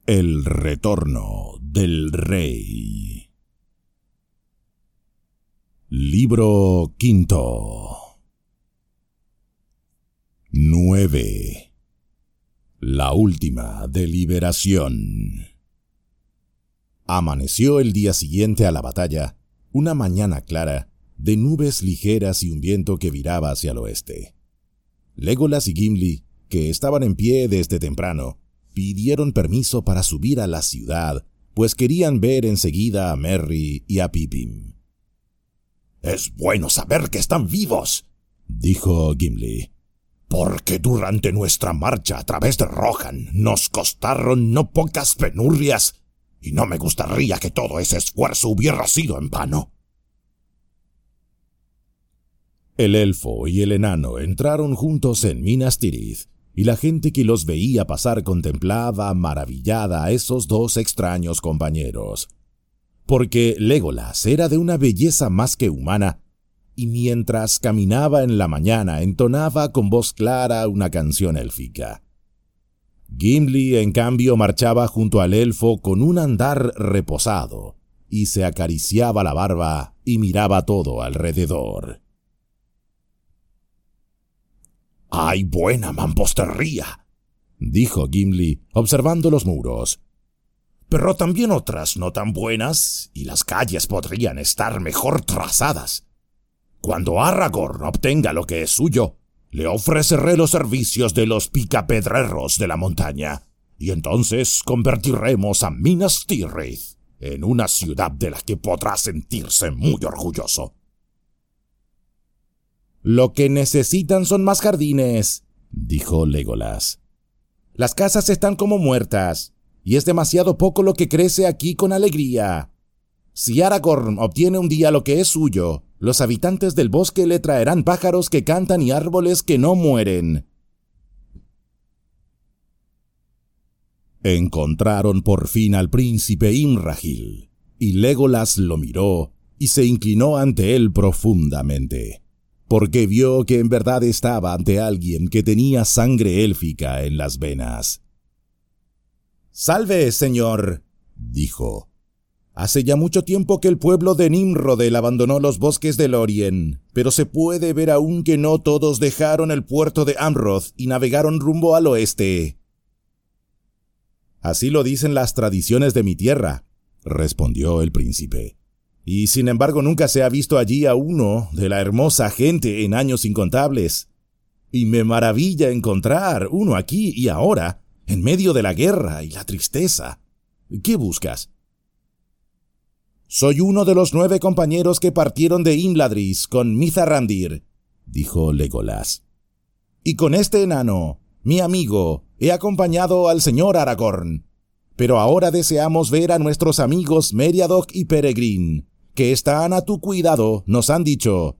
El retorno del rey. Libro quinto. 9. La última deliberación. Amaneció el día siguiente a la batalla, una mañana clara, de nubes ligeras y un viento que viraba hacia el oeste. Legolas y Gimli, que estaban en pie desde temprano, pidieron permiso para subir a la ciudad, pues querían ver enseguida a Merry y a Pippin. «Es bueno saber que están vivos», dijo Gimli, «porque durante nuestra marcha a través de Rohan nos costaron no pocas penurias, y no me gustaría que todo ese esfuerzo hubiera sido en vano». El elfo y el enano entraron juntos en Minas Tirith, y la gente que los veía pasar contemplaba maravillada a esos dos extraños compañeros. Porque Legolas era de una belleza más que humana, y mientras caminaba en la mañana entonaba con voz clara una canción élfica. Gimli, en cambio, marchaba junto al elfo con un andar reposado, y se acariciaba la barba y miraba todo alrededor. «¡Hay buena mampostería!», dijo Gimli, observando los muros. «Pero también otras no tan buenas, y las calles podrían estar mejor trazadas. Cuando Aragorn obtenga lo que es suyo, le ofreceré los servicios de los picapedreros de la montaña, y entonces convertiremos a Minas Tirith en una ciudad de la que podrá sentirse muy orgulloso». «Lo que necesitan son más jardines», dijo Legolas. «Las casas están como muertas, y es demasiado poco lo que crece aquí con alegría. Si Aragorn obtiene un día lo que es suyo, los habitantes del bosque le traerán pájaros que cantan y árboles que no mueren». Encontraron por fin al príncipe Imrahil, y Legolas lo miró y se inclinó ante él profundamente, porque vio que en verdad estaba ante alguien que tenía sangre élfica en las venas. «Salve, señor», dijo. «Hace ya mucho tiempo que el pueblo de Nimrodel abandonó los bosques de Lórien, pero se puede ver aún que no todos dejaron el puerto de Amroth y navegaron rumbo al oeste». «Así lo dicen las tradiciones de mi tierra», respondió el príncipe. «Y sin embargo nunca se ha visto allí a uno de la hermosa gente en años incontables. Y me maravilla encontrar uno aquí y ahora, en medio de la guerra y la tristeza. ¿Qué buscas?» «Soy uno de los 9 compañeros que partieron de Imladris con Mithrandir», dijo Legolas. «Y con este enano, mi amigo, he acompañado al señor Aragorn. Pero ahora deseamos ver a nuestros amigos Meriadoc y Peregrin, que están a tu cuidado, nos han dicho».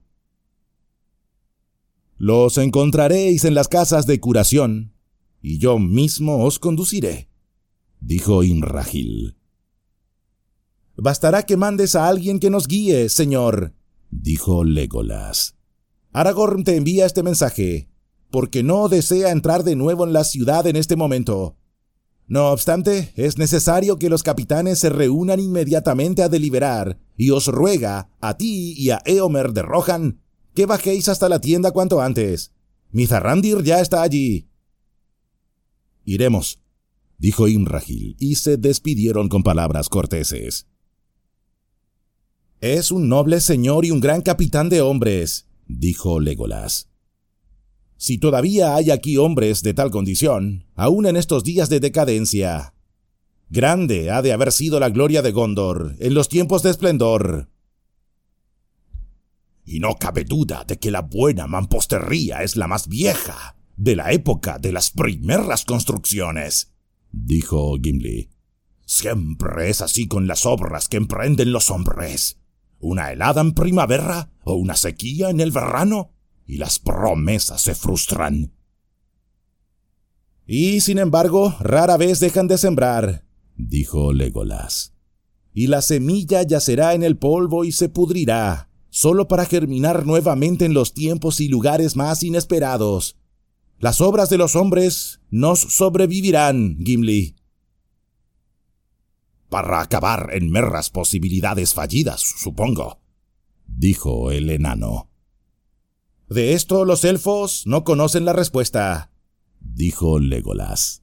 «Los encontraréis en las casas de curación, y yo mismo os conduciré», dijo Imrahil. «Bastará que mandes a alguien que nos guíe, señor», dijo Legolas. «Aragorn te envía este mensaje, porque no desea entrar de nuevo en la ciudad en este momento. No obstante, es necesario que los capitanes se reúnan inmediatamente a deliberar, y os ruega, a ti y a Éomer de Rohan, que bajéis hasta la tienda cuanto antes. Mithrandir ya está allí». «Iremos», dijo Imrahil, y se despidieron con palabras corteses. «Es un noble señor y un gran capitán de hombres», dijo Legolas. «Si todavía hay aquí hombres de tal condición, aún en estos días de decadencia. Grande ha de haber sido la gloria de Gondor en los tiempos de esplendor». «Y no cabe duda de que la buena mampostería es la más vieja, de la época de las primeras construcciones», dijo Gimli. «Siempre es así con las obras que emprenden los hombres. Una helada en primavera o una sequía en el verano, y las promesas se frustran». «Y sin embargo, rara vez dejan de sembrar», dijo Legolas. «Y la semilla yacerá en el polvo y se pudrirá, solo para germinar nuevamente en los tiempos y lugares más inesperados. Las obras de los hombres nos sobrevivirán, Gimli». para acabar en meras posibilidades fallidas, supongo, dijo el enano. De esto los elfos no conocen la respuesta, dijo Legolas.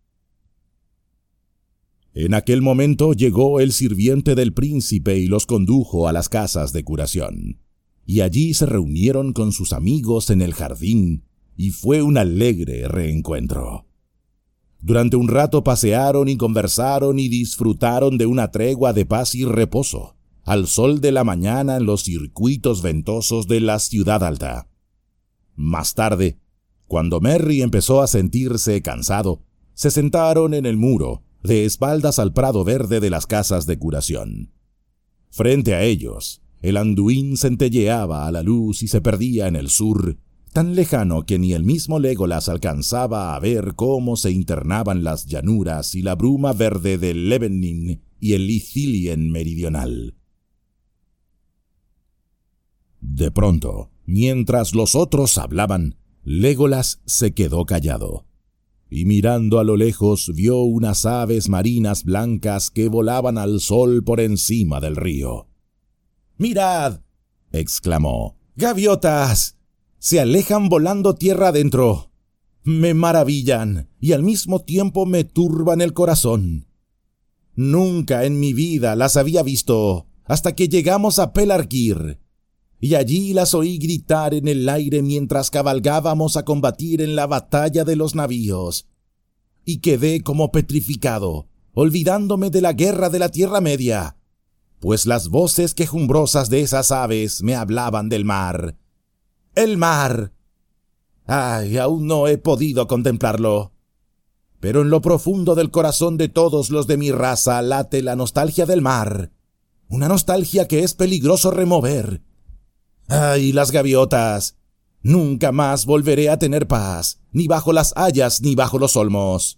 En aquel momento llegó el sirviente del príncipe y los condujo a las casas de curación, y allí se reunieron con sus amigos en el jardín, y fue un alegre reencuentro. Durante un rato pasearon y conversaron y disfrutaron de una tregua de paz y reposo, al sol de la mañana en los circuitos ventosos de la ciudad alta. Más tarde, cuando Merry empezó a sentirse cansado, se sentaron en el muro, de espaldas al prado verde de las casas de curación. Frente a ellos, el Anduin centelleaba a la luz y se perdía en el sur, tan lejano que ni el mismo Legolas alcanzaba a ver cómo se internaban las llanuras y la bruma verde del Levenin y el Ithilien meridional. De pronto, mientras los otros hablaban, Legolas se quedó callado, y mirando a lo lejos vio unas aves marinas blancas que volaban al sol por encima del río. «¡Mirad!», exclamó. «¡Gaviotas! Se alejan volando tierra adentro. Me maravillan y al mismo tiempo me turban el corazón. Nunca en mi vida las había visto hasta que llegamos a Pelargir, y allí las oí gritar en el aire mientras cabalgábamos a combatir en la batalla de los navíos, y quedé como petrificado, olvidándome de la guerra de la Tierra Media, pues las voces quejumbrosas de esas aves me hablaban del mar. ¡El mar! ¡Ay, aún no he podido contemplarlo! Pero en lo profundo del corazón de todos los de mi raza late la nostalgia del mar, una nostalgia que es peligroso remover. ¡Ay, las gaviotas! Nunca más volveré a tener paz, ni bajo las hayas ni bajo los olmos.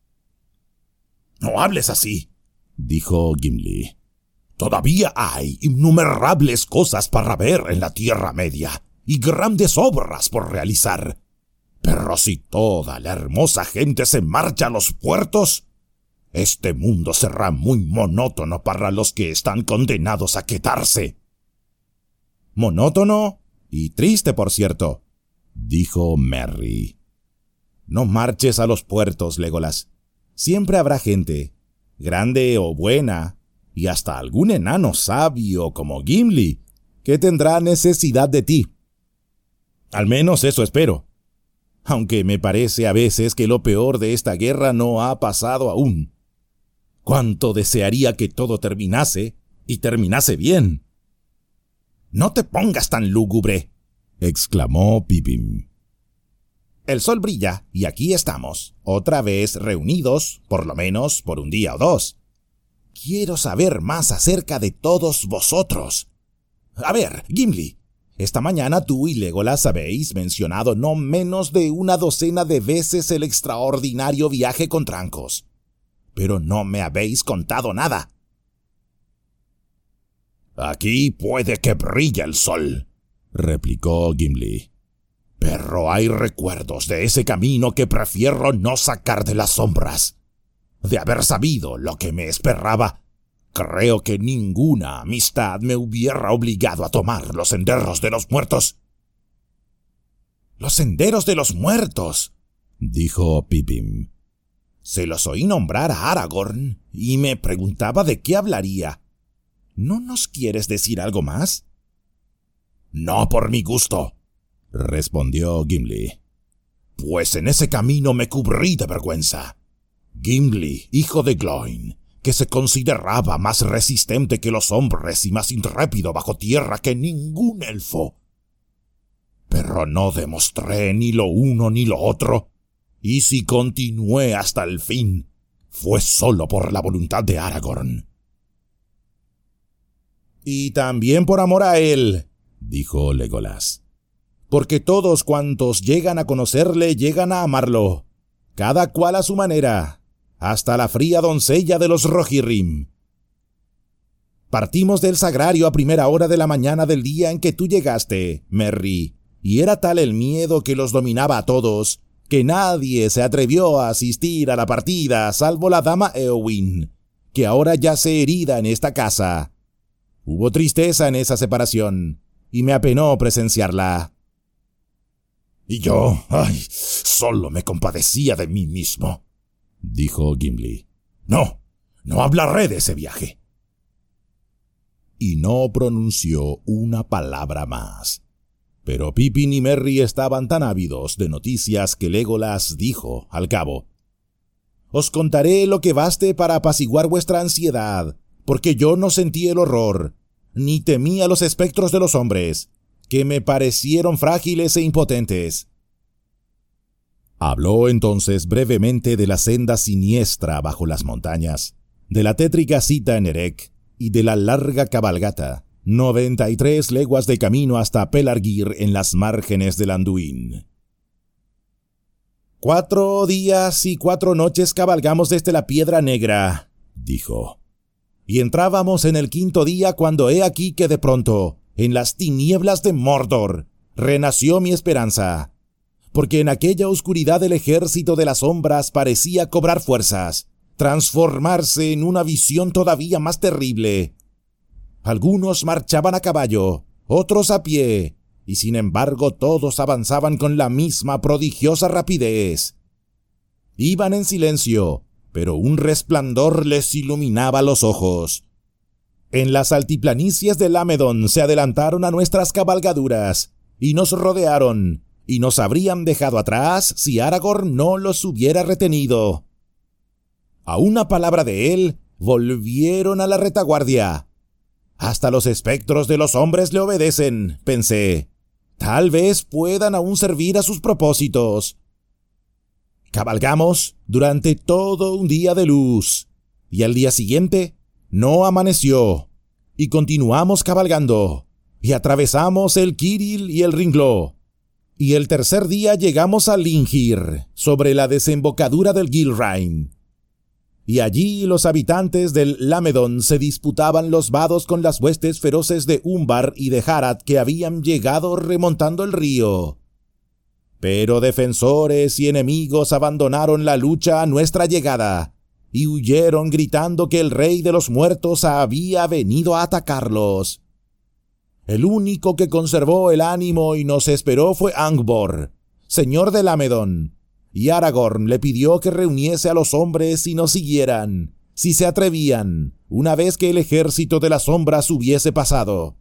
«No hables así», dijo Gimli. «Todavía hay innumerables cosas para ver en la Tierra Media y grandes obras por realizar. Pero si toda la hermosa gente se marcha a los puertos, este mundo será muy monótono para los que están condenados a quedarse». «Monótono y triste, por cierto», dijo Merry. «No marches a los puertos, Legolas. Siempre habrá gente, grande o buena, y hasta algún enano sabio como Gimli, que tendrá necesidad de ti. Al menos eso espero. Aunque me parece a veces que lo peor de esta guerra no ha pasado aún. Cuánto desearía que todo terminase, y terminase bien». «No te pongas tan lúgubre», exclamó Pippin. «El sol brilla y aquí estamos, otra vez reunidos, por lo menos por un día o dos. Quiero saber más acerca de todos vosotros. A ver, Gimli, esta mañana tú y Legolas habéis mencionado no menos de una docena de veces el extraordinario viaje con trancos, pero no me habéis contado nada». «Aquí puede que brille el sol», replicó Gimli, «pero hay recuerdos de ese camino que prefiero no sacar de las sombras. De haber sabido lo que me esperaba, creo que ninguna amistad me hubiera obligado a tomar los senderos de los muertos». «¿Los senderos de los muertos?», dijo Pippin. «Se los oí nombrar a Aragorn y me preguntaba de qué hablaría. ¿No nos quieres decir algo más?». «No por mi gusto», respondió Gimli, «pues en ese camino me cubrí de vergüenza. Gimli, hijo de Gloin, que se consideraba más resistente que los hombres y más intrépido bajo tierra que ningún elfo. Pero no demostré ni lo uno ni lo otro, y si continué hasta el fin, fue solo por la voluntad de Aragorn». «Y también por amor a él», dijo Legolas, «porque todos cuantos llegan a conocerle llegan a amarlo, cada cual a su manera, hasta la fría doncella de los Rohirrim. Partimos del sagrario a primera hora de la mañana del día en que tú llegaste, Merry, y era tal el miedo que los dominaba a todos, que nadie se atrevió a asistir a la partida salvo la dama Éowyn, que ahora yace herida en esta casa. Hubo tristeza en esa separación, y me apenó presenciarla. Y yo, solo me compadecía de mí mismo, dijo Gimli. No hablaré de ese viaje. Y no pronunció una palabra más. Pero Pippin y Merry estaban tan ávidos de noticias que Legolas dijo, al cabo: «Os contaré lo que baste para apaciguar vuestra ansiedad, porque yo no sentí el horror, ni temí a los espectros de los hombres, que me parecieron frágiles e impotentes». Habló entonces brevemente de la senda siniestra bajo las montañas, de la tétrica cita en Erech y de la larga cabalgata, 93 leguas de camino hasta Pelargir en las márgenes del Anduin. 4 días y 4 noches cabalgamos desde la Piedra Negra, dijo, y entrábamos en el 5.º día cuando he aquí que de pronto, en las tinieblas de Mordor, renació mi esperanza, porque en aquella oscuridad el ejército de las sombras parecía cobrar fuerzas, transformarse en una visión todavía más terrible. Algunos marchaban a caballo, otros a pie, y sin embargo todos avanzaban con la misma prodigiosa rapidez. Iban en silencio, pero un resplandor les iluminaba los ojos. En las altiplanicies de Lamedon se adelantaron a nuestras cabalgaduras, y nos rodearon, y nos habrían dejado atrás si Aragorn no los hubiera retenido. A una palabra de él, volvieron a la retaguardia. Hasta los espectros de los hombres le obedecen, pensé. Tal vez puedan aún servir a sus propósitos. Cabalgamos durante todo un día de luz, y al día siguiente no amaneció, y continuamos cabalgando, y atravesamos el Kiril y el Ringló, y el tercer día llegamos a Lingir, sobre la desembocadura del Gilrain. Y allí los habitantes del Lamedon se disputaban los vados con las huestes feroces de Umbar y de Harad que habían llegado remontando el río. Pero defensores y enemigos abandonaron la lucha a nuestra llegada, y huyeron gritando que el rey de los muertos había venido a atacarlos. El único que conservó el ánimo y nos esperó fue Angbor, señor de Lamedon, y Aragorn le pidió que reuniese a los hombres y nos siguieran, si se atrevían, una vez que el ejército de las sombras hubiese pasado.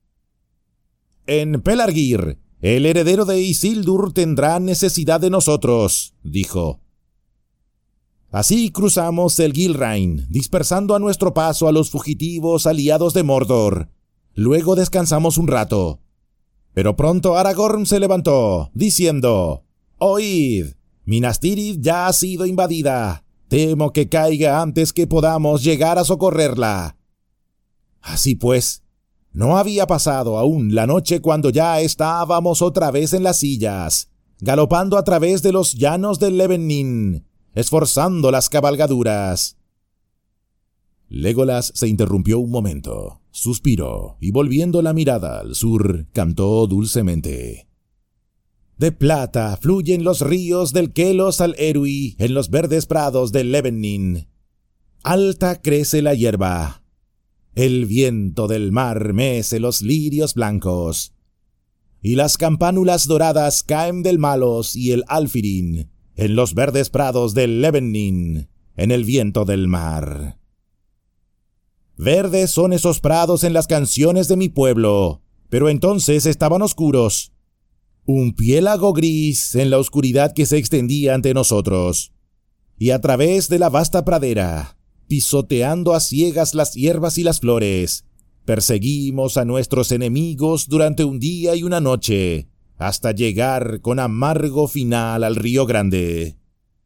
En Pelargir, el heredero de Isildur tendrá necesidad de nosotros, dijo. Así cruzamos el Gilrain, dispersando a nuestro paso a los fugitivos aliados de Mordor. Luego descansamos un rato. Pero pronto Aragorn se levantó, diciendo: «Oíd, Minas Tirith ya ha sido invadida. Temo que caiga antes que podamos llegar a socorrerla». Así pues, no había pasado aún la noche cuando ya estábamos otra vez en las sillas, galopando a través de los llanos del Levennin, esforzando las cabalgaduras. Legolas se interrumpió un momento, suspiró y volviendo la mirada al sur, cantó dulcemente: «De plata fluyen los ríos del Kelos al Erui en los verdes prados del Levennin. Alta crece la hierba. El viento del mar mece los lirios blancos. Y las campánulas doradas caen del Malos y el Alfirin en los verdes prados del Levennin, en el viento del mar. Verdes son esos prados en las canciones de mi pueblo, pero entonces estaban oscuros. Un piélago gris en la oscuridad que se extendía ante nosotros. Y a través de la vasta pradera, pisoteando a ciegas las hierbas y las flores, perseguimos a nuestros enemigos durante un día y una noche, hasta llegar con amargo final al río Grande.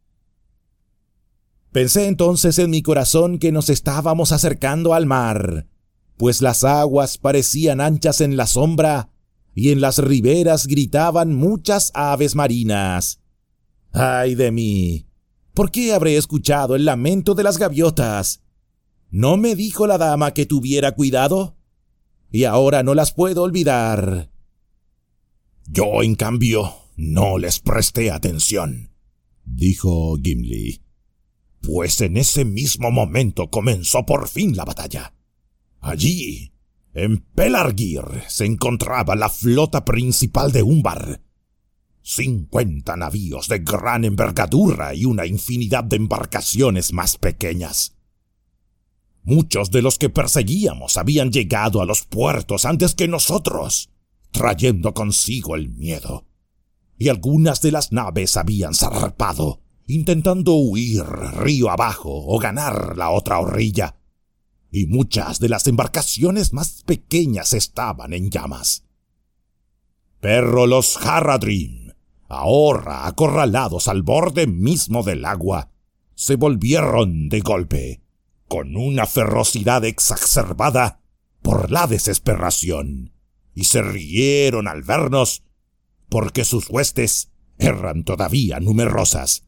Pensé entonces en mi corazón que nos estábamos acercando al mar, pues las aguas parecían anchas en la sombra, y en las riberas gritaban muchas aves marinas. ¡Ay de mí! ¿Por qué habré escuchado el lamento de las gaviotas? ¿No me dijo la dama que tuviera cuidado? Y ahora no las puedo olvidar. Yo, en cambio, no les presté atención, dijo Gimli. pues en ese mismo momento comenzó por fin la batalla. Allí, en Pelargir, se encontraba la flota principal de Umbar. 50 navíos de gran envergadura y una infinidad de embarcaciones más pequeñas. Muchos de los que perseguíamos habían llegado a los puertos antes que nosotros, trayendo consigo el miedo. Y algunas de las naves habían zarpado, intentando huir río abajo o ganar la otra orilla. Y muchas de las embarcaciones más pequeñas estaban en llamas. Pero los Haradrim, ahora acorralados al borde mismo del agua, se volvieron de golpe, con una ferocidad exacerbada por la desesperación, y se rieron al vernos, porque sus huestes eran todavía numerosas.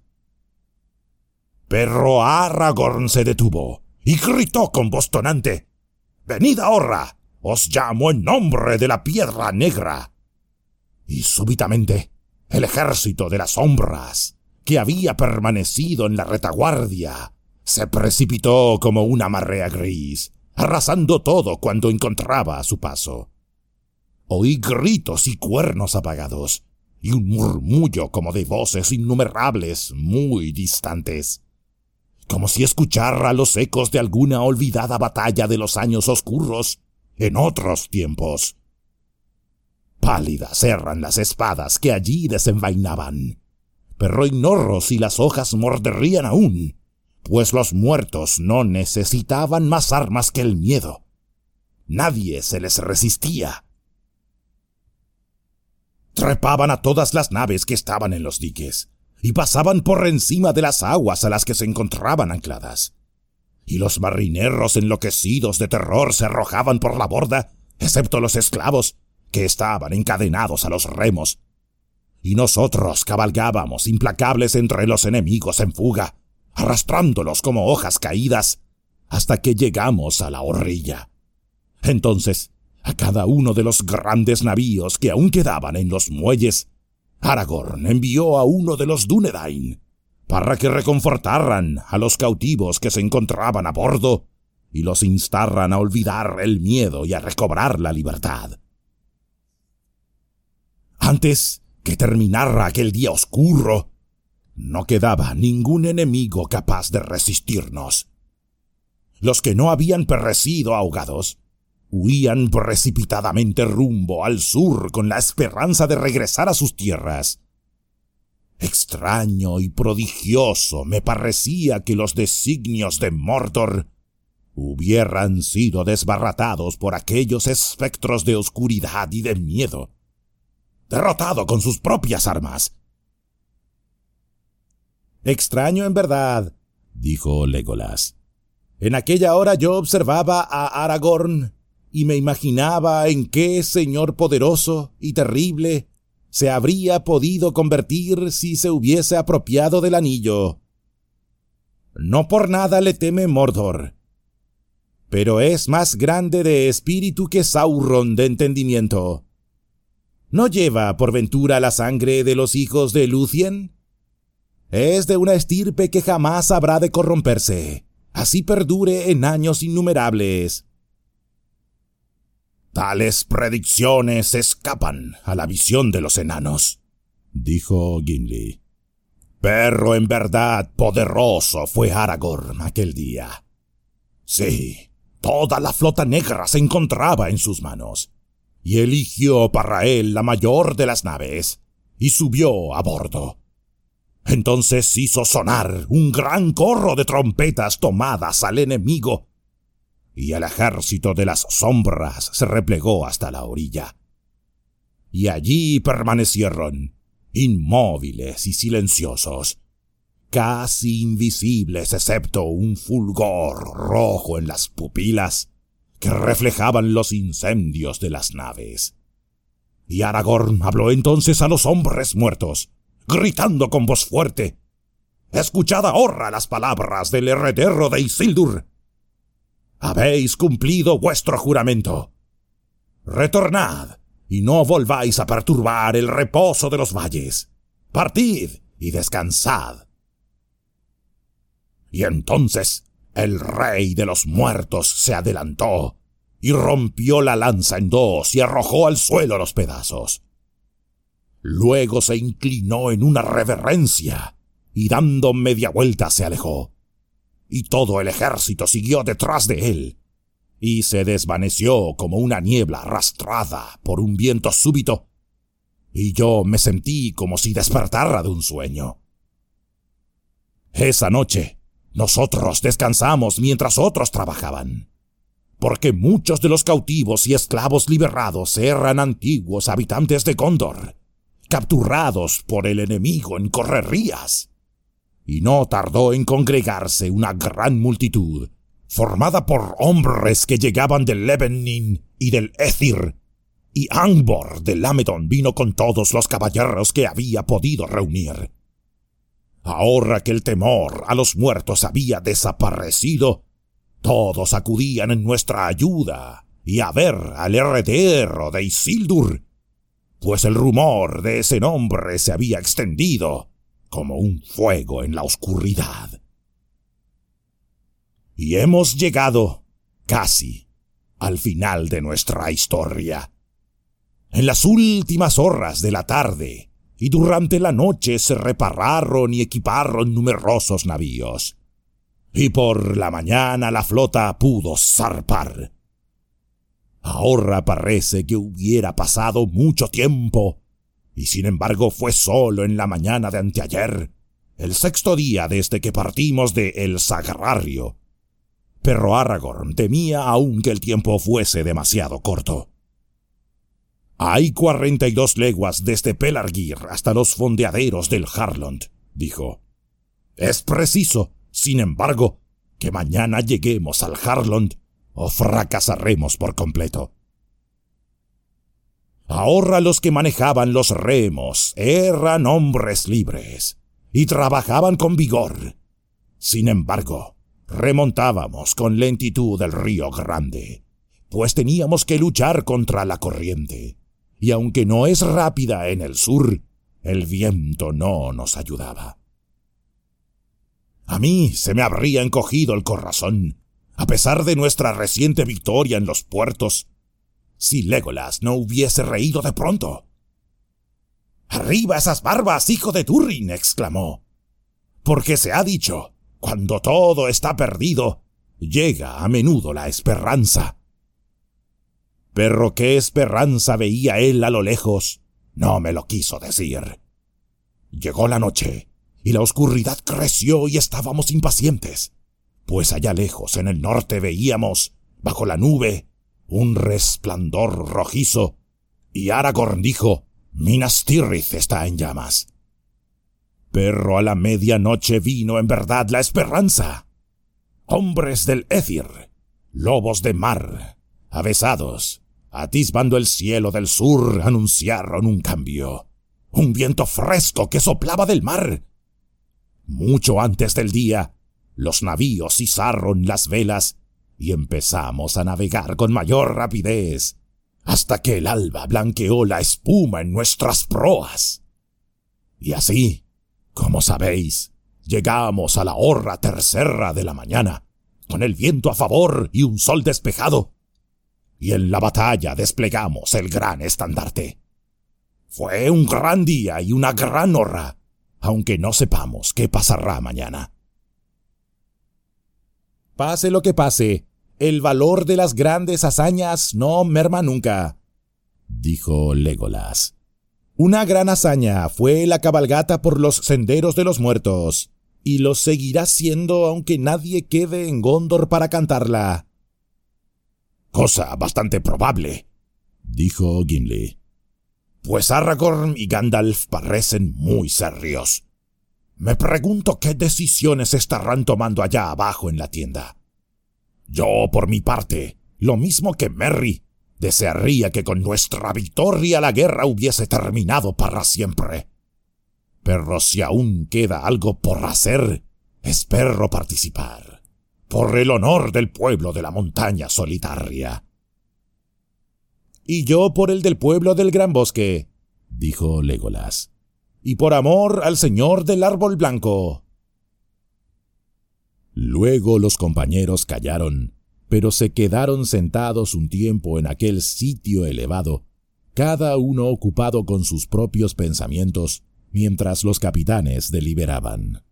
Pero Aragorn se detuvo y gritó con voz tonante: «¡Venid ahora! ¡Os llamo en nombre de la Piedra Negra!». Y súbitamente el ejército de las sombras, que había permanecido en la retaguardia, se precipitó como una marea gris, arrasando todo cuanto encontraba a su paso. Oí gritos y cuernos apagados, y un murmullo como de voces innumerables muy distantes, como si escuchara los ecos de alguna olvidada batalla de los años oscuros en otros tiempos. Pálidas eran las espadas que allí desenvainaban, pero ignoro si las hojas morderían aún, pues los muertos no necesitaban más armas que el miedo. Nadie se les resistía. Trepaban a todas las naves que estaban en los diques, y pasaban por encima de las aguas a las que se encontraban ancladas. Y los marineros enloquecidos de terror se arrojaban por la borda, excepto los esclavos, que estaban encadenados a los remos. Y nosotros cabalgábamos implacables entre los enemigos en fuga, arrastrándolos como hojas caídas, hasta que llegamos a la orilla. Entonces, a cada uno de los grandes navíos que aún quedaban en los muelles, Aragorn envió a uno de los Dúnedain, para que reconfortaran a los cautivos que se encontraban a bordo y los instaran a olvidar el miedo y a recobrar la libertad. Antes que terminara aquel día oscuro, no quedaba ningún enemigo capaz de resistirnos. Los que no habían perecido ahogados huían precipitadamente rumbo al sur con la esperanza de regresar a sus tierras. Extraño y prodigioso me parecía que los designios de Mordor hubieran sido desbaratados por aquellos espectros de oscuridad y de miedo, derrotado con sus propias armas. «Extraño en verdad», dijo Legolas. «En aquella hora yo observaba a Aragorn y me imaginaba en qué señor poderoso y terrible se habría podido convertir si se hubiese apropiado del anillo. No por nada le teme Mordor, pero es más grande de espíritu que Sauron de entendimiento. ¿No lleva por ventura la sangre de los hijos de Lúthien? Es de una estirpe que jamás habrá de corromperse, así perdure en años innumerables». «Tales predicciones escapan a la visión de los enanos», dijo Gimli. «Pero en verdad poderoso fue Aragorn aquel día. Sí, toda la flota negra se encontraba en sus manos, y eligió para él la mayor de las naves, y subió a bordo. Entonces hizo sonar un gran corro de trompetas tomadas al enemigo, y el ejército de las sombras se replegó hasta la orilla. Y allí permanecieron, inmóviles y silenciosos, casi invisibles excepto un fulgor rojo en las pupilas que reflejaban los incendios de las naves. Y Aragorn habló entonces a los hombres muertos, gritando con voz fuerte: «Escuchad ahora las palabras del heredero de Isildur. Habéis cumplido vuestro juramento. Retornad y no volváis a perturbar el reposo de los valles. Partid y descansad». Y entonces el rey de los muertos se adelantó y rompió la lanza en dos y arrojó al suelo los pedazos. Luego se inclinó en una reverencia y dando media vuelta se alejó. Y todo el ejército siguió detrás de él, y se desvaneció como una niebla arrastrada por un viento súbito, y yo me sentí como si despertara de un sueño. Esa noche, nosotros descansamos mientras otros trabajaban, porque muchos de los cautivos y esclavos liberados eran antiguos habitantes de Gondor, capturados por el enemigo en correrías. Y no tardó en congregarse una gran multitud, formada por hombres que llegaban del Lebennin y del Éthir, y Angbor de Lamedon vino con todos los caballeros que había podido reunir. Ahora que el temor a los muertos había desaparecido, todos acudían en nuestra ayuda y a ver al heredero de Isildur, pues el rumor de ese nombre se había extendido como un fuego en la oscuridad. Y hemos llegado, casi, al final de nuestra historia. En las últimas horas de la tarde y durante la noche se repararon y equiparon numerosos navíos, y por la mañana la flota pudo zarpar. Ahora parece que hubiera pasado mucho tiempo, y sin embargo fue solo en la mañana de anteayer, el sexto día desde que partimos de El Sagrario. Pero Aragorn temía aún que el tiempo fuese demasiado corto. Hay 42 leguas desde Pelargir hasta los fondeaderos del Harlond, dijo. Es preciso, sin embargo, que mañana lleguemos al Harlond o fracasaremos por completo. Ahora los que manejaban los remos eran hombres libres y trabajaban con vigor. Sin embargo, remontábamos con lentitud el río Grande, pues teníamos que luchar contra la corriente, y aunque no es rápida en el sur, el viento no nos ayudaba. A mí se me habría encogido el corazón, a pesar de nuestra reciente victoria en los puertos, si Legolas no hubiese reído de pronto. «¡Arriba esas barbas, hijo de Túrin!», exclamó. «Porque se ha dicho, cuando todo está perdido, llega a menudo la esperanza». Pero qué esperanza veía él a lo lejos, no me lo quiso decir. Llegó la noche, y la oscuridad creció y estábamos impacientes, pues allá lejos en el norte veíamos, bajo la nube, un resplandor rojizo, y Aragorn dijo: «Minas Tirith está en llamas». Pero a la medianoche vino en verdad la esperanza. Hombres del Éthir, lobos de mar, avesados, atisbando el cielo del sur, anunciaron un cambio, un viento fresco que soplaba del mar. Mucho antes del día, los navíos izaron las velas y empezamos a navegar con mayor rapidez, hasta que el alba blanqueó la espuma en nuestras proas. Y así, como sabéis, llegamos a la hora tercera de la mañana, con el viento a favor y un sol despejado, y en la batalla desplegamos el gran estandarte. Fue un gran día y una gran hora, aunque no sepamos qué pasará mañana. Pase lo que pase, el valor de las grandes hazañas no merma nunca, dijo Legolas. Una gran hazaña fue la cabalgata por los senderos de los muertos, y lo seguirá siendo aunque nadie quede en Gondor para cantarla. Cosa bastante probable, dijo Gimli, pues Aragorn y Gandalf parecen muy serios. Me pregunto qué decisiones estarán tomando allá abajo en la tienda. Yo, por mi parte, lo mismo que Merry, desearía que con nuestra victoria la guerra hubiese terminado para siempre. Pero si aún queda algo por hacer, espero participar, por el honor del pueblo de la montaña solitaria. Y yo por el del pueblo del gran bosque, dijo Legolas, y por amor al señor del árbol blanco. Luego los compañeros callaron, pero se quedaron sentados un tiempo en aquel sitio elevado, cada uno ocupado con sus propios pensamientos, mientras los capitanes deliberaban.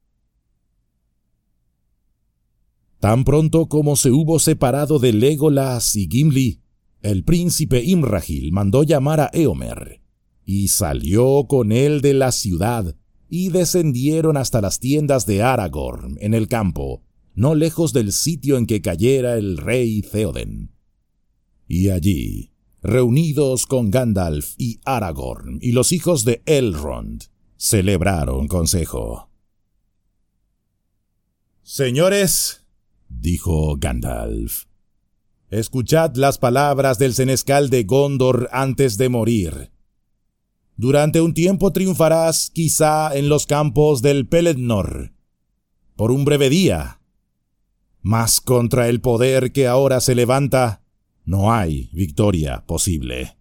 Tan pronto como se hubo separado de Legolas y Gimli, el príncipe Imrahil mandó llamar a Éomer, y salió con él de la ciudad, y descendieron hasta las tiendas de Aragorn en el campo, no lejos del sitio en que cayera el rey Theoden. Y allí, reunidos con Gandalf y Aragorn y los hijos de Elrond, celebraron consejo. «Señores», dijo Gandalf, «escuchad las palabras del senescal de Gondor antes de morir. Durante un tiempo triunfarás, quizá, en los campos del Pelennor, por un breve día. Mas contra el poder que ahora se levanta, no hay victoria posible.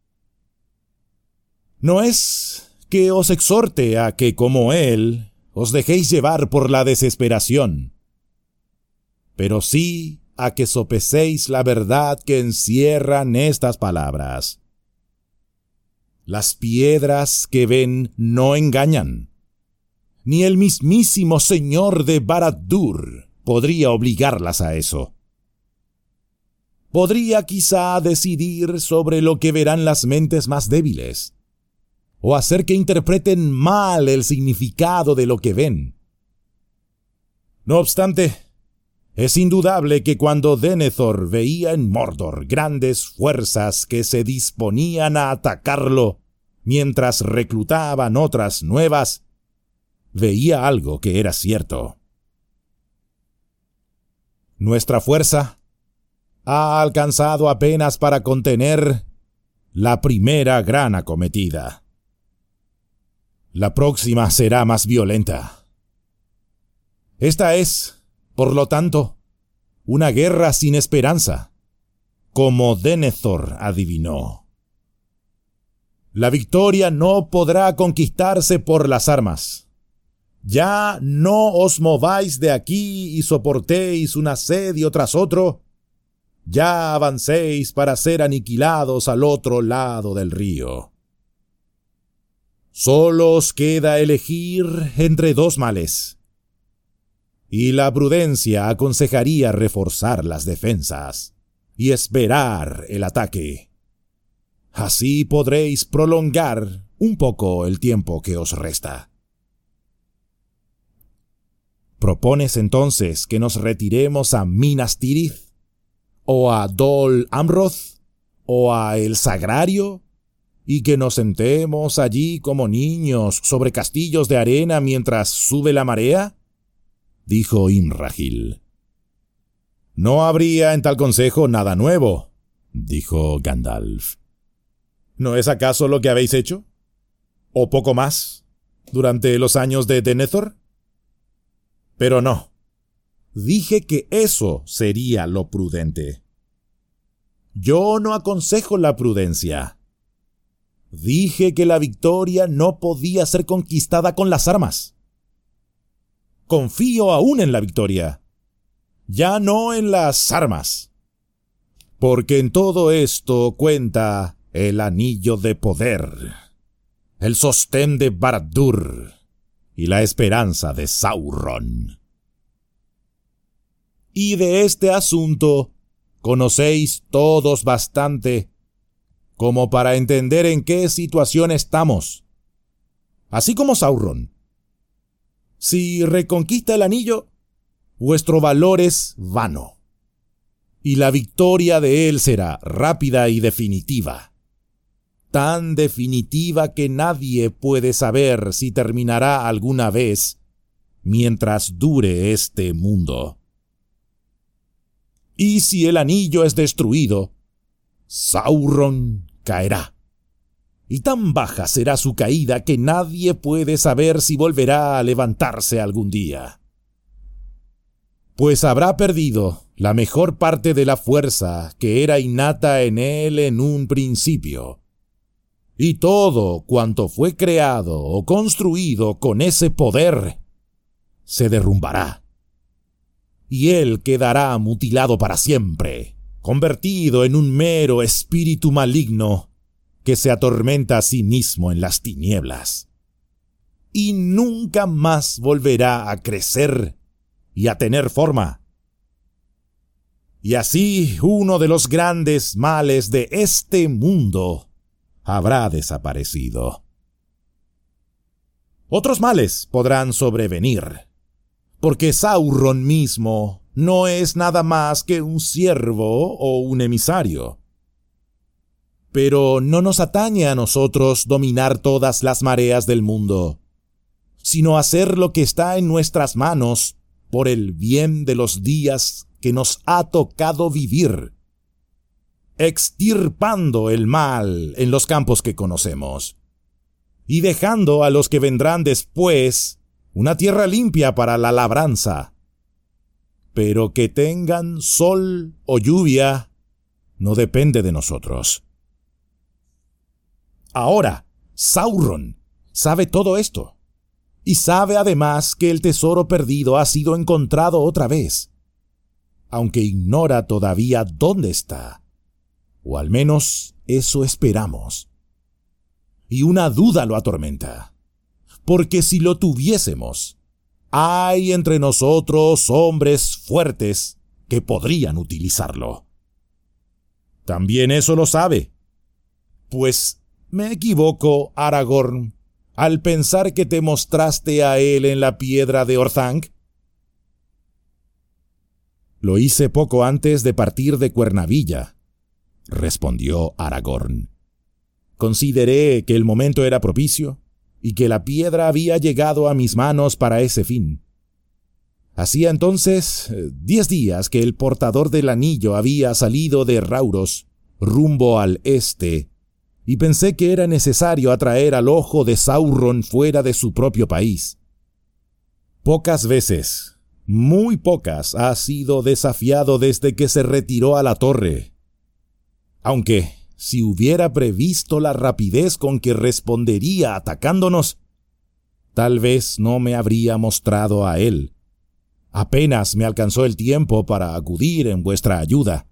No es que os exhorte a que, como él, os dejéis llevar por la desesperación, pero sí a que sopecéis la verdad que encierran estas palabras. Las piedras que ven no engañan. Ni el mismísimo señor de Barad-dûr podría obligarlas a eso. Podría quizá decidir sobre lo que verán las mentes más débiles, o hacer que interpreten mal el significado de lo que ven. No obstante, es indudable que cuando Denethor veía en Mordor grandes fuerzas que se disponían a atacarlo, mientras reclutaban otras nuevas, veía algo que era cierto. Nuestra fuerza ha alcanzado apenas para contener la primera gran acometida. La próxima será más violenta. Esta es, por lo tanto, una guerra sin esperanza, como Denethor adivinó. La victoria no podrá conquistarse por las armas. Ya no os mováis de aquí y soportéis un asedio tras otro. Ya avancéis para ser aniquilados al otro lado del río. Solo os queda elegir entre dos males, y la prudencia aconsejaría reforzar las defensas y esperar el ataque. Así podréis prolongar un poco el tiempo que os resta. ¿Propones entonces que nos retiremos a Minas Tirith, o a Dol Amroth, o a El Sagrario, y que nos sentemos allí como niños sobre castillos de arena mientras sube la marea? Dijo Imrahil. No habría en tal consejo nada nuevo, dijo Gandalf. ¿No es acaso lo que habéis hecho? ¿O poco más? ¿Durante los años de Denethor? Pero no. Dije que eso sería lo prudente. Yo no aconsejo la prudencia. Dije que la victoria no podía ser conquistada con las armas. Confío aún en la victoria, ya no en las armas. Porque en todo esto cuenta el anillo de poder, el sostén de Barad-dûr y la esperanza de Sauron. Y de este asunto conocéis todos bastante como para entender en qué situación estamos, así como Sauron. Si reconquista el anillo, vuestro valor es vano, y la victoria de él será rápida y definitiva, tan definitiva que nadie puede saber si terminará alguna vez mientras dure este mundo. Y si el anillo es destruido, Sauron caerá, y tan baja será su caída que nadie puede saber si volverá a levantarse algún día. Pues habrá perdido la mejor parte de la fuerza que era innata en él en un principio, y todo cuanto fue creado o construido con ese poder se derrumbará, y él quedará mutilado para siempre, convertido en un mero espíritu maligno que se atormenta a sí mismo en las tinieblas, y nunca más volverá a crecer y a tener forma. Y así uno de los grandes males de este mundo habrá desaparecido. Otros males podrán sobrevenir, porque Sauron mismo no es nada más que un siervo o un emisario. Pero no nos atañe a nosotros dominar todas las mareas del mundo, sino hacer lo que está en nuestras manos por el bien de los días que nos ha tocado vivir, extirpando el mal en los campos que conocemos, y dejando a los que vendrán después una tierra limpia para la labranza. Pero que tengan sol o lluvia no depende de nosotros. Ahora, Sauron sabe todo esto, y sabe además que el tesoro perdido ha sido encontrado otra vez, aunque ignora todavía dónde está, o al menos eso esperamos. Y una duda lo atormenta, porque si lo tuviésemos, hay entre nosotros hombres fuertes que podrían utilizarlo. También eso lo sabe, pues me equivoco, Aragorn, al pensar que te mostraste a él en la piedra de Orthanc. Lo hice poco antes de partir de Cuernavilla, respondió Aragorn. Consideré que el momento era propicio y que la piedra había llegado a mis manos para ese fin. Hacía entonces 10 días que el portador del anillo había salido de Rauros rumbo al este, y pensé que era necesario atraer al ojo de Sauron fuera de su propio país. Pocas veces, muy pocas, ha sido desafiado desde que se retiró a la torre. Aunque, si hubiera previsto la rapidez con que respondería atacándonos, tal vez no me habría mostrado a él. Apenas me alcanzó el tiempo para acudir en vuestra ayuda.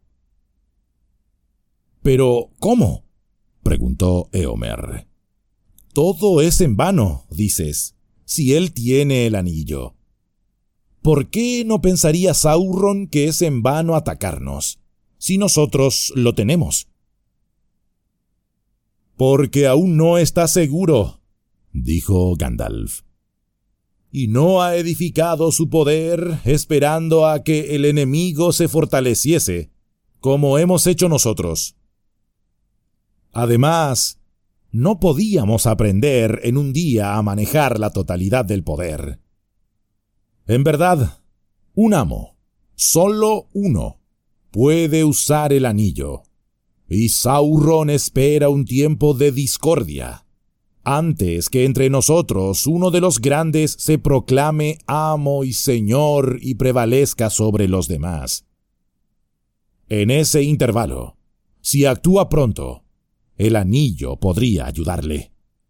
«¿Pero cómo?», preguntó Éomer. «Todo es en vano», dices, «si él tiene el anillo. ¿Por qué no pensaría Sauron que es en vano atacarnos, si nosotros lo tenemos?» «Porque aún no está seguro», dijo Gandalf, «y no ha edificado su poder esperando a que el enemigo se fortaleciese, como hemos hecho nosotros. Además, no podíamos aprender en un día a manejar la totalidad del poder. En verdad, un amo, solo uno, puede usar el anillo, y Sauron espera un tiempo de discordia, antes que entre nosotros uno de los grandes se proclame amo y señor y prevalezca sobre los demás. En ese intervalo, si actúa pronto, el anillo podría ayudarle.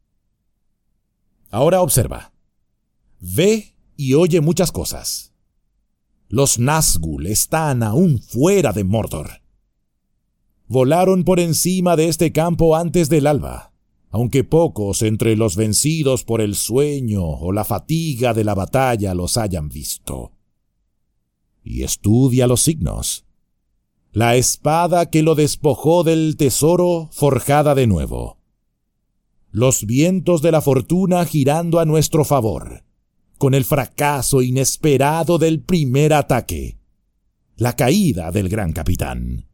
Ahora observa. Ve y oye muchas cosas. Los Nazgûl están aún fuera de Mordor. Volaron por encima de este campo antes del alba, aunque pocos entre los vencidos por el sueño o la fatiga de la batalla los hayan visto. Y estudia los signos. La espada que lo despojó del tesoro forjada de nuevo. Los vientos de la fortuna girando a nuestro favor, con el fracaso inesperado del primer ataque. La caída del gran capitán.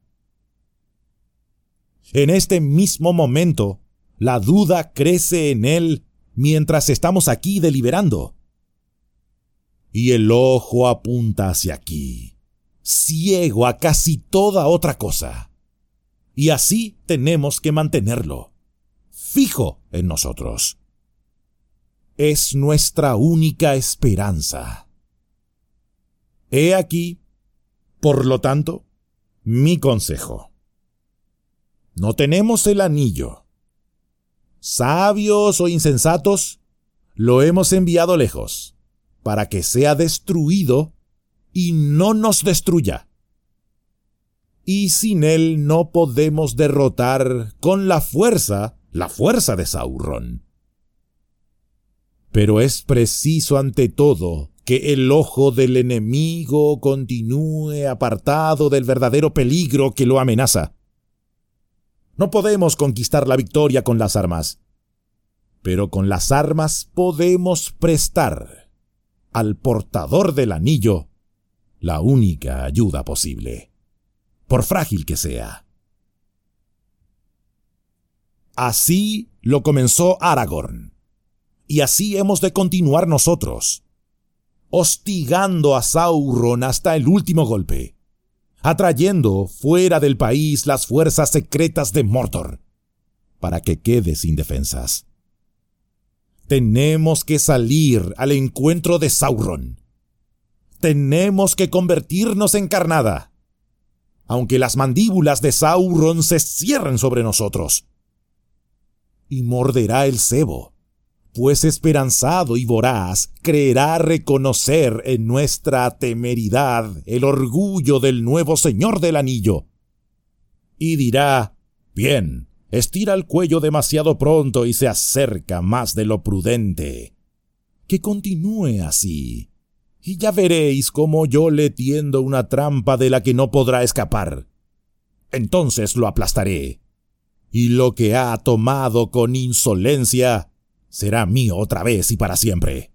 En este mismo momento, la duda crece en él mientras estamos aquí deliberando. Y el ojo apunta hacia aquí, ciego a casi toda otra cosa. Y así tenemos que mantenerlo, fijo en nosotros. Es nuestra única esperanza. He aquí, por lo tanto, mi consejo. No tenemos el anillo. Sabios o insensatos, lo hemos enviado lejos, para que sea destruido y no nos destruya. Y sin él no podemos derrotar con la fuerza de Sauron. Pero es preciso ante todo que el ojo del enemigo continúe apartado del verdadero peligro que lo amenaza. No podemos conquistar la victoria con las armas, pero con las armas podemos prestar al portador del anillo la única ayuda posible, por frágil que sea. Así lo comenzó Aragorn, y así hemos de continuar nosotros, hostigando a Sauron hasta el último golpe, atrayendo fuera del país las fuerzas secretas de Mordor, para que quede sin defensas. Tenemos que salir al encuentro de Sauron. Tenemos que convertirnos en carnada, aunque las mandíbulas de Sauron se cierren sobre nosotros. Y morderá el cebo, pues esperanzado y voraz creerá reconocer en nuestra temeridad el orgullo del nuevo Señor del Anillo. Y dirá: bien, estira el cuello demasiado pronto y se acerca más de lo prudente. Que continúe así, y ya veréis cómo yo le tiendo una trampa de la que no podrá escapar. Entonces lo aplastaré, y lo que ha tomado con insolencia será mío otra vez y para siempre.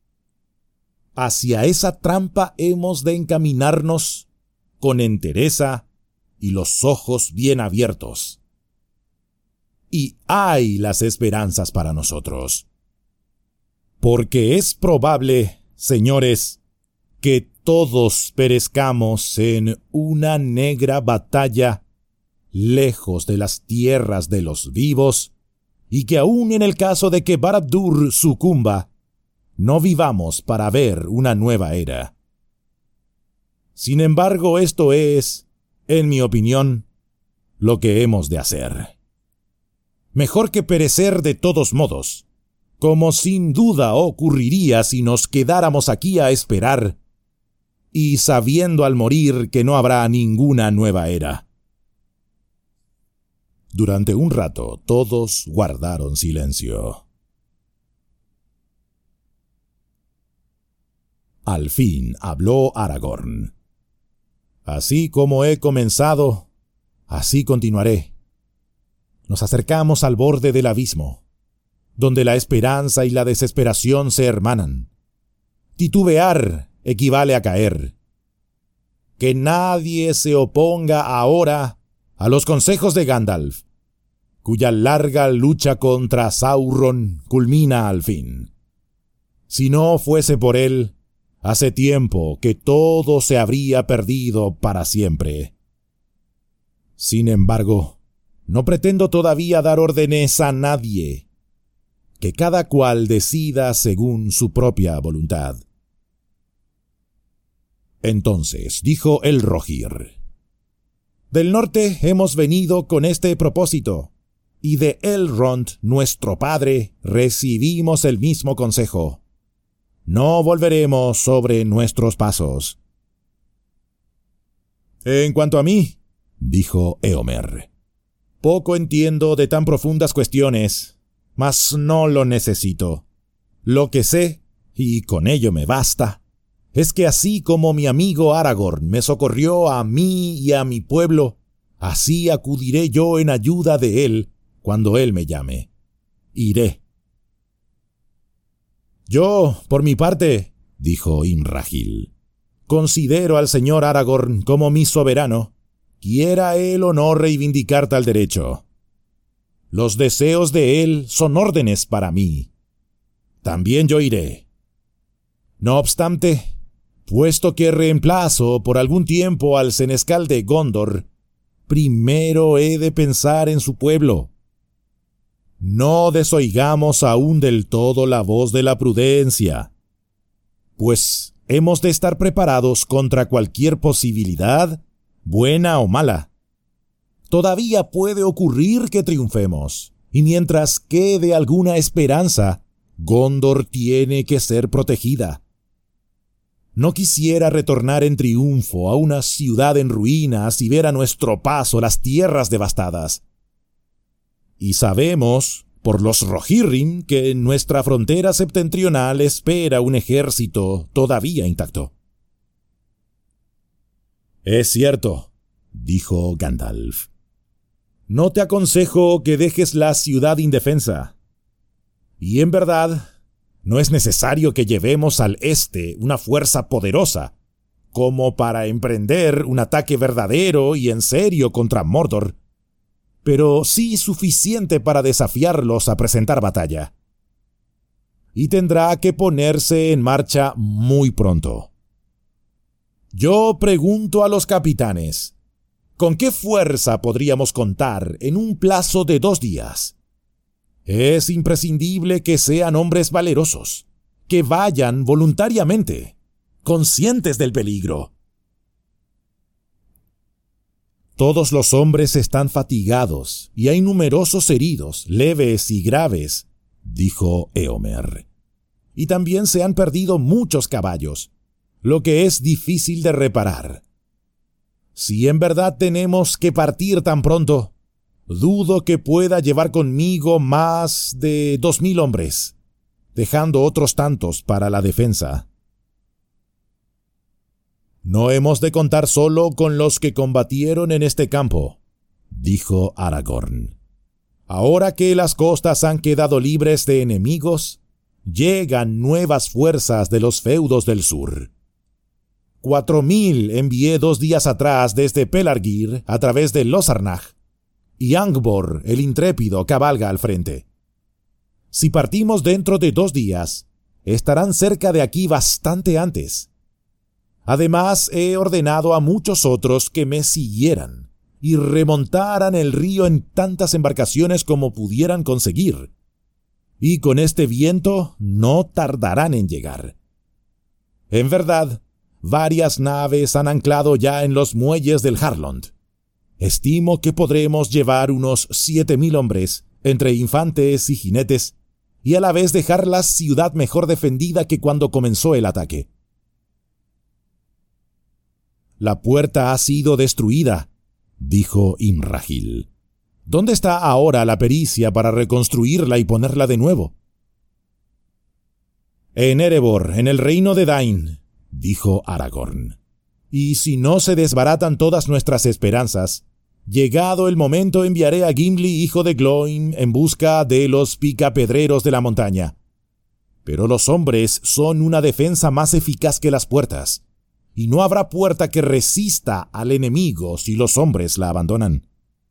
Hacia esa trampa hemos de encaminarnos con entereza y los ojos bien abiertos. Y hay las esperanzas para nosotros. Porque es probable, señores, que todos perezcamos en una negra batalla lejos de las tierras de los vivos, y que aun en el caso de que Barad-dûr sucumba, no vivamos para ver una nueva era. Sin embargo, esto es, en mi opinión, lo que hemos de hacer. Mejor que perecer de todos modos, como sin duda ocurriría si nos quedáramos aquí a esperar, y sabiendo al morir que no habrá ninguna nueva era. Durante un rato todos guardaron silencio. Al fin habló Aragorn. Así como he comenzado, así continuaré. Nos acercamos al borde del abismo, donde la esperanza y la desesperación se hermanan. Titubear equivale a caer. Que nadie se oponga ahora a los consejos de Gandalf, cuya larga lucha contra Sauron culmina al fin. Si no fuese por él, hace tiempo que todo se habría perdido para siempre. Sin embargo, no pretendo todavía dar órdenes a nadie. Que cada cual decida según su propia voluntad. Entonces dijo el Rohirr: del norte hemos venido con este propósito, y de Elrond, nuestro padre, recibimos el mismo consejo. No volveremos sobre nuestros pasos. En cuanto a mí, dijo Éomer, poco entiendo de tan profundas cuestiones, mas no lo necesito. Lo que sé, y con ello me basta, es que así como mi amigo Aragorn me socorrió a mí y a mi pueblo, así acudiré yo en ayuda de él cuando él me llame. Iré. Yo, por mi parte, dijo Imrahil, considero al señor Aragorn como mi soberano, quiera él o no reivindicar tal derecho. Los deseos de él son órdenes para mí. También yo iré. No obstante, puesto que reemplazo por algún tiempo al senescal de Gondor, primero he de pensar en su pueblo. No desoigamos aún del todo la voz de la prudencia, pues hemos de estar preparados contra cualquier posibilidad, buena o mala. Todavía puede ocurrir que triunfemos, y mientras quede alguna esperanza, Gondor tiene que ser protegida. no quisiera retornar en triunfo a una ciudad en ruinas y ver a nuestro paso las tierras devastadas. Y sabemos, por los Rohirrim, que en nuestra frontera septentrional espera un ejército todavía intacto. Es cierto, dijo Gandalf. No te aconsejo que dejes la ciudad indefensa. Y en verdad, no es necesario que llevemos al este una fuerza poderosa, como para emprender un ataque verdadero y en serio contra Mordor, pero sí suficiente para desafiarlos a presentar batalla. Y tendrá que ponerse en marcha muy pronto. Yo pregunto a los capitanes, ¿con qué fuerza podríamos contar en un plazo de 2 días? Es imprescindible que sean hombres valerosos, que vayan voluntariamente, conscientes del peligro. Todos los hombres están fatigados y hay numerosos heridos, leves y graves, dijo Éomer. Y también se han perdido muchos caballos, lo que es difícil de reparar. Si en verdad tenemos que partir tan pronto, dudo que pueda llevar conmigo más de 2000 hombres, dejando otros tantos para la defensa. No hemos de contar solo con los que combatieron en este campo, dijo Aragorn. Ahora que las costas han quedado libres de enemigos, llegan nuevas fuerzas de los feudos del sur. 4000 envié 2 días atrás desde Pelargir a través de Losarnach, y Angbor, el intrépido, cabalga al frente. Si partimos dentro de 2 días, estarán cerca de aquí bastante antes. Además, he ordenado a muchos otros que me siguieran y remontaran el río en tantas embarcaciones como pudieran conseguir. Y con este viento no tardarán en llegar. En verdad, varias naves han anclado ya en los muelles del Harlond. Estimo que podremos llevar unos 7000 hombres, entre infantes y jinetes, y a la vez dejar la ciudad mejor defendida que cuando comenzó el ataque. La puerta ha sido destruida, dijo Imrahil. ¿Dónde está ahora la pericia para reconstruirla y ponerla de nuevo? En Erebor, en el reino de Dain, dijo Aragorn. Y si no se desbaratan todas nuestras esperanzas, llegado el momento enviaré a Gimli, hijo de Gloin, en busca de los picapedreros de la montaña. Pero los hombres son una defensa más eficaz que las puertas, y no habrá puerta que resista al enemigo si los hombres la abandonan.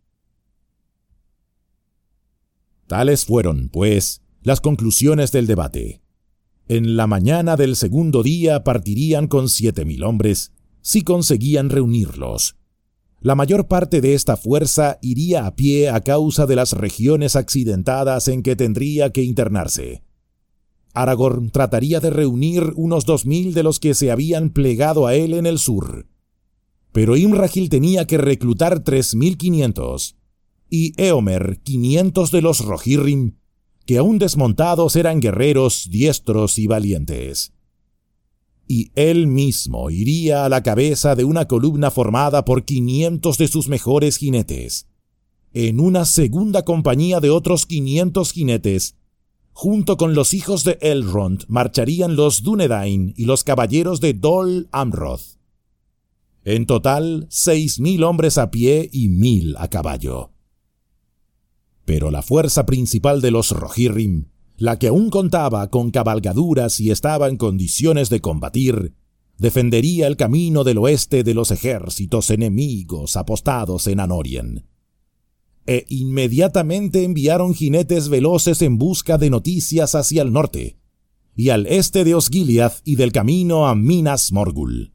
Tales fueron, pues, las conclusiones del debate. En la mañana del segundo día partirían con 7000 hombres, si conseguían reunirlos. La mayor parte de esta fuerza iría a pie a causa de las regiones accidentadas en que tendría que internarse. Aragorn trataría de reunir unos 2000 de los que se habían plegado a él en el sur. Pero Imrahil tenía que reclutar 3500, y Éomer 500 de los Rohirrim, que aún desmontados eran guerreros diestros y valientes. Y él mismo iría a la cabeza de una columna formada por 500 de sus mejores jinetes. En una segunda compañía de otros 500 jinetes, junto con los hijos de Elrond, marcharían los Dúnedain y los caballeros de Dol Amroth. En total, 6000 hombres a pie y 1000 a caballo. Pero la fuerza principal de los Rohirrim, la que aún contaba con cabalgaduras y estaba en condiciones de combatir, defendería el camino del oeste de los ejércitos enemigos apostados en Anórien. E inmediatamente enviaron jinetes veloces en busca de noticias hacia el norte, y al este de Osgiliath y del camino a Minas Morgul.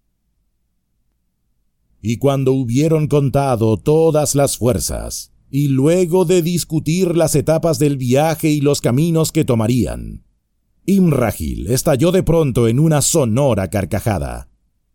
Y cuando hubieron contado todas las fuerzas, y luego de discutir las etapas del viaje y los caminos que tomarían, Imrahil estalló de pronto en una sonora carcajada.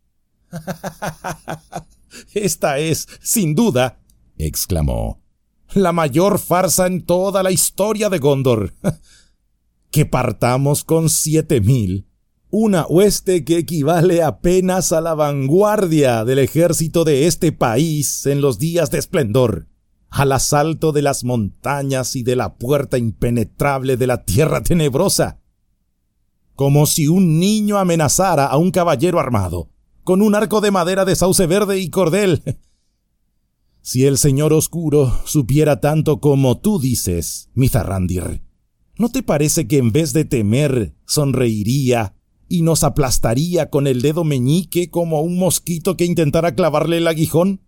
«Esta es, sin duda», exclamó, «la mayor farsa en toda la historia de Gondor. Que partamos con 7000, Una hueste que equivale apenas a la vanguardia del ejército de este país en los días de esplendor, al asalto de las montañas y de la puerta impenetrable de la tierra tenebrosa. Como si un niño amenazara a un caballero armado, con un arco de madera de sauce verde y cordel. Si el señor oscuro supiera tanto como tú dices, Mithrandir, ¿no te parece que en vez de temer, sonreiría y nos aplastaría con el dedo meñique como un mosquito que intentara clavarle el aguijón?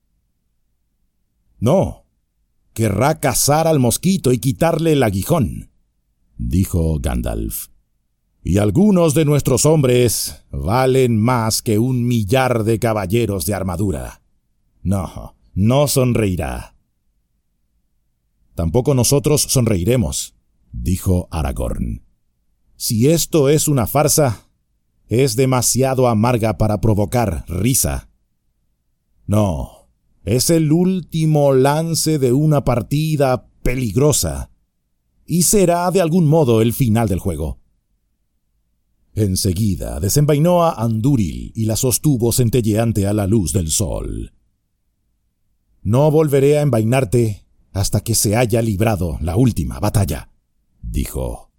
No, querrá cazar al mosquito y quitarle el aguijón, dijo Gandalf. Y algunos de nuestros hombres valen más que 1,000,000 de caballeros de armadura. No, no sonreirá. Tampoco nosotros sonreiremos, dijo Aragorn. Si esto es una farsa, es demasiado amarga para provocar risa. No, es el último lance de una partida peligrosa, y será de algún modo el final del juego. Enseguida desenvainó a Andúril y la sostuvo centelleante a la luz del sol. No volveré a envainarte hasta que se haya librado la última batalla, dijo.